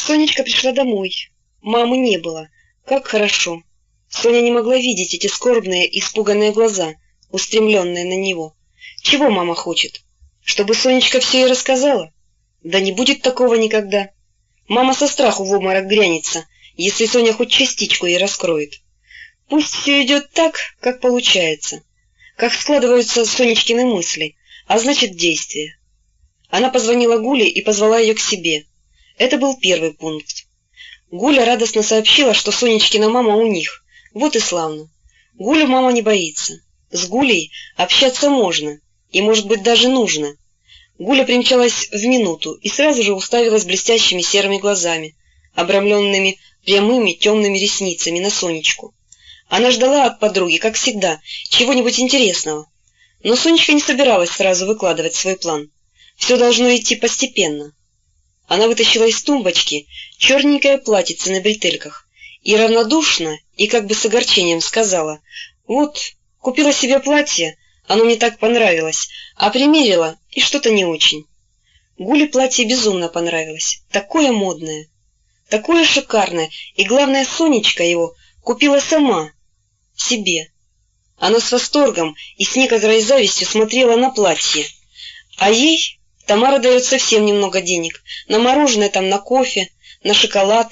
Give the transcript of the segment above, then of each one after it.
Сонечка пришла домой. Мамы не было. Как хорошо. Соня не могла видеть эти скорбные, испуганные глаза, устремленные на него. Чего мама хочет? Чтобы Сонечка все ей рассказала? Да не будет такого никогда. Мама со страху в обморок грянется, если Соня хоть частичку ей раскроет. Пусть все идет так, как получается, как складываются Сонечкины мысли, а значит действия. Она позвонила Гуле и позвала ее к себе. Это был первый пункт. Гуля радостно сообщила, что Сонечкина мама у них. Вот и славно. Гулю мама не боится. С Гулей общаться можно, и, может быть, даже нужно. Гуля примчалась в минуту и сразу же уставилась блестящими серыми глазами, обрамленными прямыми темными ресницами на Сонечку. Она ждала от подруги, как всегда, чего-нибудь интересного. Но Сонечка не собиралась сразу выкладывать свой план. Все должно идти постепенно. Она вытащила из тумбочки черненькое платьице на бретельках и равнодушно, и как бы с огорчением сказала: «Вот, купила себе платье, оно мне так понравилось, а примерила, и что-то не очень». Гуле платье безумно понравилось, такое модное, такое шикарное, и, главное, Сонечка его купила сама, себе. Она с восторгом и с некоторой завистью смотрела на платье, а ей Тамара дает совсем немного денег, на мороженое там, на кофе, на шоколад.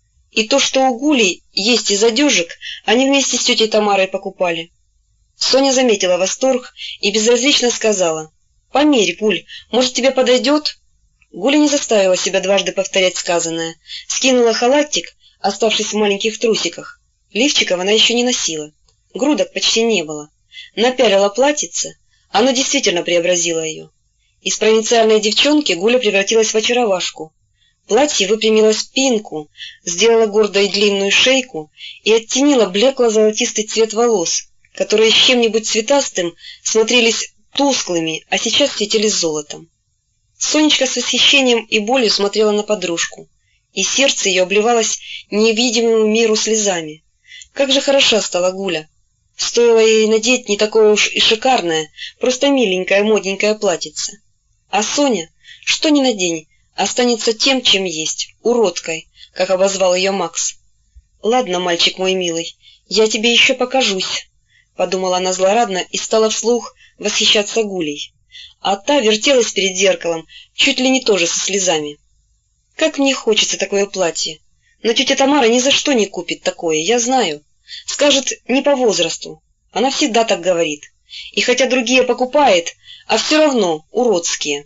И то, что у Гули есть из одежек, они вместе с тетей Тамарой покупали. Соня заметила восторг и безразлично сказала: «Померь, Гуль, может, тебе подойдет?» Гуля не заставила себя дважды повторять сказанное, скинула халатик, оставшись в маленьких трусиках. Лифчиков она еще не носила, грудок почти не было. Напялила платьице, оно действительно преобразило ее. Из провинциальной девчонки Гуля превратилась в очаровашку. Платье выпрямило спинку, сделало гордой длинную шейку и оттенило блекло-золотистый цвет волос, которые с чем-нибудь цветастым смотрелись тусклыми, а сейчас светились золотом. Сонечка с восхищением и болью смотрела на подружку, и сердце ее обливалось невидимому миру слезами. Как же хороша стала Гуля! Стоило ей надеть не такое уж и шикарное, просто миленькое модненькое платьице. А Соня, что ни надень, останется тем, чем есть, уродкой, как обозвал ее Макс. «Ладно, мальчик мой милый, я тебе еще покажусь», — подумала она злорадно и стала вслух восхищаться Гулей. А та вертелась перед зеркалом, чуть ли не тоже со слезами. «Как мне хочется такое платье! Но тетя Тамара ни за что не купит такое, я знаю. Скажет, не по возрасту. Она всегда так говорит. И хотя другие покупает, а все равно уродские».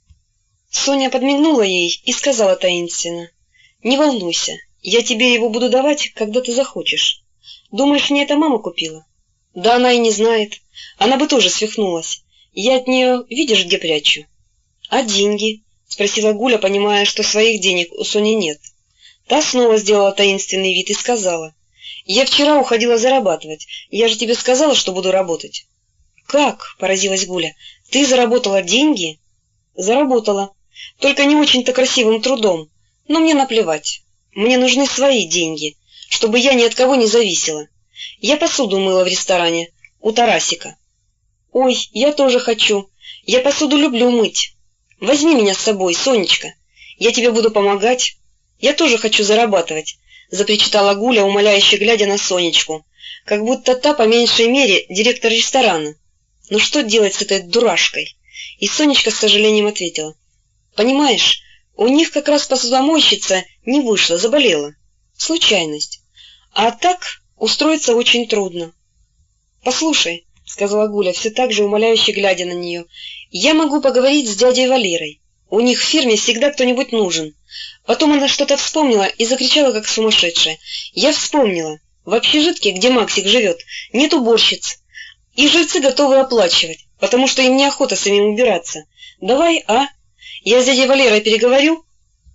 Соня подмигнула ей и сказала таинственно: «Не волнуйся, я тебе его буду давать, когда ты захочешь. Думаешь, мне это мама купила?» «Да она и не знает. Она бы тоже свихнулась. Я от нее, видишь, где прячу». «А деньги?» — спросила Гуля, понимая, что своих денег у Сони нет. Та снова сделала таинственный вид и сказала: «Я вчера уходила зарабатывать. Я же тебе сказала, что буду работать». «Как?» — поразилась Гуля. «Ты заработала деньги?» «Заработала. Только не очень-то красивым трудом. Но мне наплевать. Мне нужны свои деньги, чтобы я ни от кого не зависела. Я посуду мыла в ресторане у Тарасика». «Ой, я тоже хочу. Я посуду люблю мыть. Возьми меня с собой, Сонечка. Я тебе буду помогать. Я тоже хочу зарабатывать», — запричитала Гуля, умоляюще глядя на Сонечку, как будто та, по меньшей мере, директор ресторана. «Ну что делать с этой дурашкой?» И Сонечка с сожалением ответила: «Понимаешь, у них как раз посудомойщица не вышла, заболела. Случайность. А так устроиться очень трудно». «Послушай», — сказала Гуля, все так же умоляюще глядя на нее, — «я могу поговорить с дядей Валерой. У них в фирме всегда кто-нибудь нужен». Потом она что-то вспомнила и закричала, как сумасшедшая: «Я вспомнила. В общежитке, где Максик живет, нет уборщиц. И жильцы готовы оплачивать, потому что им неохота самим убираться. Давай, а? Я с дядей Валерой переговорю?»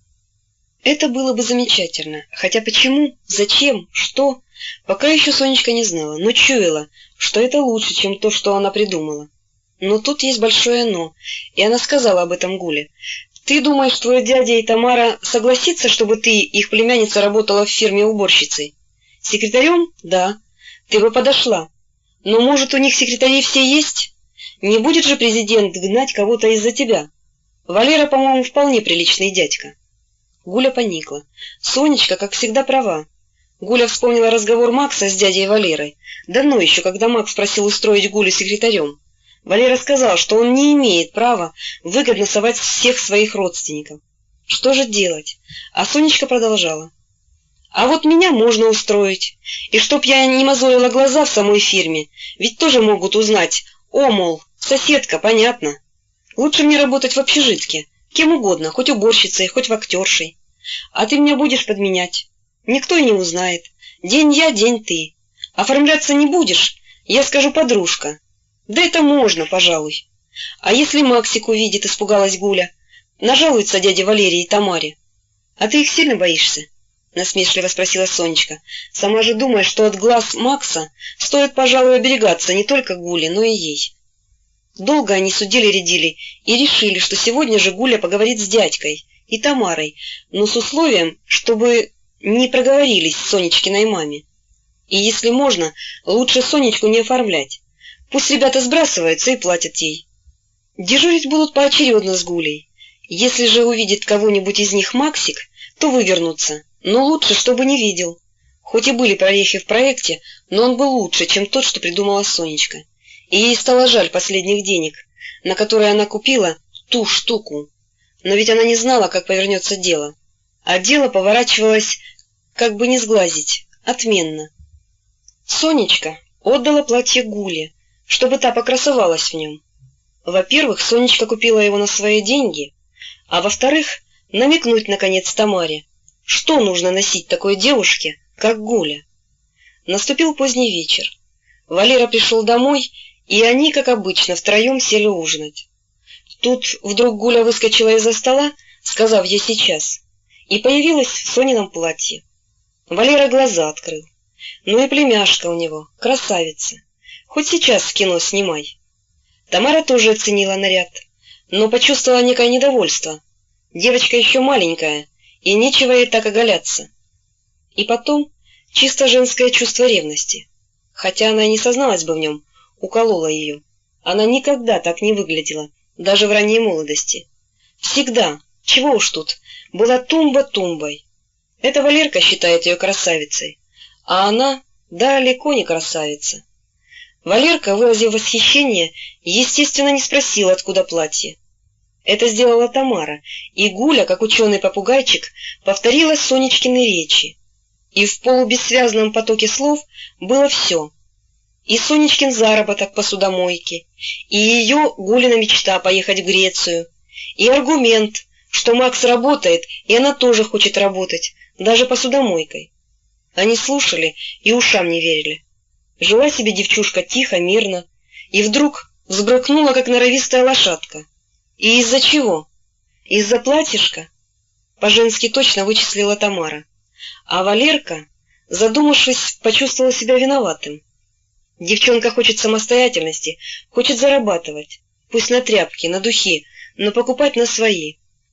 Это было бы замечательно, хотя почему, зачем, что, пока еще Сонечка не знала, но чуяла, что это лучше, чем то, что она придумала. Но тут есть большое «но», и она сказала об этом Гуле. «Ты думаешь, твой дядя и Тамара согласятся, чтобы ты, их племянница, работала в фирме уборщицей? Секретарем? Да. Ты бы подошла. Но, может, у них секретари все есть? Не будет же президент гнать кого-то из-за тебя? Валера, по-моему, вполне приличный дядька». Гуля поникла. Сонечка, как всегда, права. Гуля вспомнила разговор Макса с дядей Валерой. Давно еще, когда Макс просил устроить Гулю секретарем. Валера сказал, что он не имеет права выгодно совать всех своих родственников. Что же делать? А Сонечка продолжала. А вот меня можно устроить. И чтоб я не мозолила глаза в самой фирме, ведь тоже могут узнать. О, мол, соседка, понятно. Лучше мне работать в общежитке. Кем угодно, хоть уборщицей, хоть вахтершей. А ты меня будешь подменять. Никто и не узнает. День я, день ты. Оформляться не будешь, я скажу подружка. Да это можно, пожалуй. А если Максик увидит, испугалась Гуля, нажалуется дяде Валерии и Тамаре. А ты их сильно боишься? Насмешливо спросила Сонечка, сама же думая, что от глаз Макса стоит, пожалуй, оберегаться не только Гуле, но и ей. Долго они судили-рядили и решили, что сегодня же Гуля поговорит с дядькой и Тамарой, но с условием, чтобы не проговорились Сонечкиной маме. И если можно, лучше Сонечку не оформлять. Пусть ребята сбрасываются и платят ей. Дежурить будут поочередно с Гулей. Если же увидит кого-нибудь из них Максик, то вывернутся, но лучше, чтобы не видел. Хоть и были прорехи в проекте, но он был лучше, чем тот, что придумала Сонечка. И ей стало жаль последних денег, на которые она купила ту штуку. Но ведь она не знала, как повернется дело. А дело поворачивалось, как бы не сглазить, отменно. Сонечка отдала платье Гуле, чтобы та покрасовалась в нем. Во-первых, Сонечка купила его на свои деньги, а во-вторых, намекнуть, наконец, Тамаре, что нужно носить такой девушке, как Гуля. Наступил поздний вечер. Валера пришел домой, и они, как обычно, втроем сели ужинать. Тут вдруг Гуля выскочила из-за стола, сказав ей сейчас, и появилась в Сонином платье. Валера глаза открыл. Ну и племяшка у него, красавица. Хоть сейчас в кино снимай. Тамара тоже оценила наряд, но почувствовала некое недовольство. Девочка еще маленькая, и нечего ей так оголяться. И потом чисто женское чувство ревности. Хотя она и не созналась бы в нем, уколола ее. Она никогда так не выглядела, даже в ранней молодости. Всегда, чего уж тут, была тумба тумбой. Это Валерка считает ее красавицей, а она далеко не красавица. Валерка, выразив восхищение, естественно, не спросил, откуда платье. Это сделала Тамара, и Гуля, как ученый-попугайчик, повторила Сонечкины речи. И в полубессвязном потоке слов было все. И Сонечкин заработок посудомойки, и ее Гулина мечта поехать в Грецию, и аргумент, что Макс работает, и она тоже хочет работать, даже посудомойкой. Они слушали и ушам не верили. Жила себе девчушка тихо, мирно, и вдруг взбрыкнула, как норовистая лошадка. И из-за чего? Из-за платьишка? По-женски точно вычислила Тамара. А Валерка, задумавшись, почувствовал себя виноватым. Девчонка хочет самостоятельности, хочет зарабатывать, пусть на тряпки, на духи, но покупать на свои.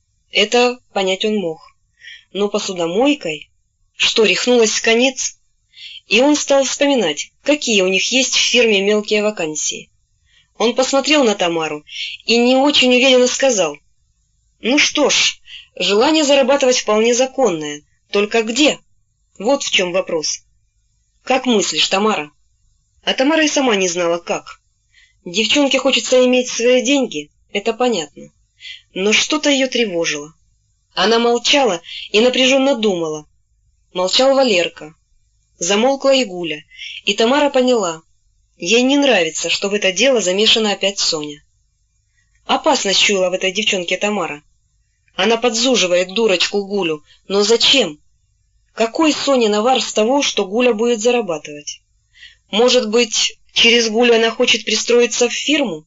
Это понять он мог. Но посудомойкой? Что, рехнулась в конец? И он стал вспоминать, какие у них есть в фирме мелкие вакансии. Он посмотрел на Тамару и не очень уверенно сказал: «Ну что ж, желание зарабатывать вполне законное, только где? Вот в чем вопрос». «Как мыслишь, Тамара?» А Тамара и сама не знала, как. Девчонке хочется иметь свои деньги, это понятно. Но что-то ее тревожило. Она молчала и напряженно думала. Молчал Валерка. Замолкла и Гуля, и Тамара поняла. Ей не нравится, что в это дело замешана опять Соня. Опасность чуяла в этой девчонке Тамара. Она подзуживает дурочку Гулю, но зачем? Какой Соне навар с того, что Гуля будет зарабатывать? Может быть, через Гулю она хочет пристроиться в фирму?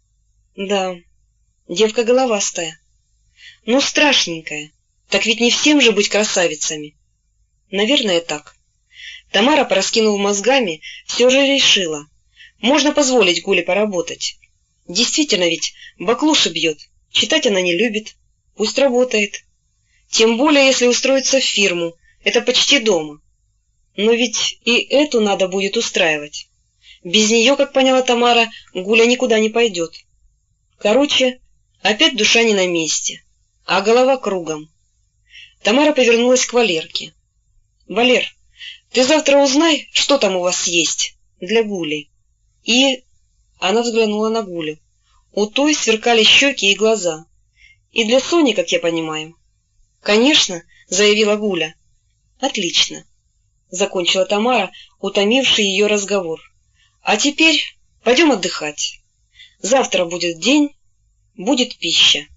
Да, девка головастая. Ну, страшненькая. Так ведь не всем же быть красавицами. Наверное, так. Тамара, пораскинув мозгами, все же решила. Можно позволить Гуле поработать. Действительно ведь, баклуши бьет, читать она не любит. Пусть работает. Тем более, если устроиться в фирму, это почти дома. Но ведь и эту надо будет устраивать. Без нее, как поняла Тамара, Гуля никуда не пойдет. Короче, опять душа не на месте, а голова кругом. Тамара повернулась к Валерке. «Валер, ты завтра узнай, что там у вас есть для Гули. И...» Она взглянула на Гулю. У той сверкали щеки и глаза. «И для Сони, как я понимаю». «Конечно», — заявила Гуля. «Отлично», — закончила Тамара, утомивший ее разговор. «А теперь пойдем отдыхать. Завтра будет день, будет пища».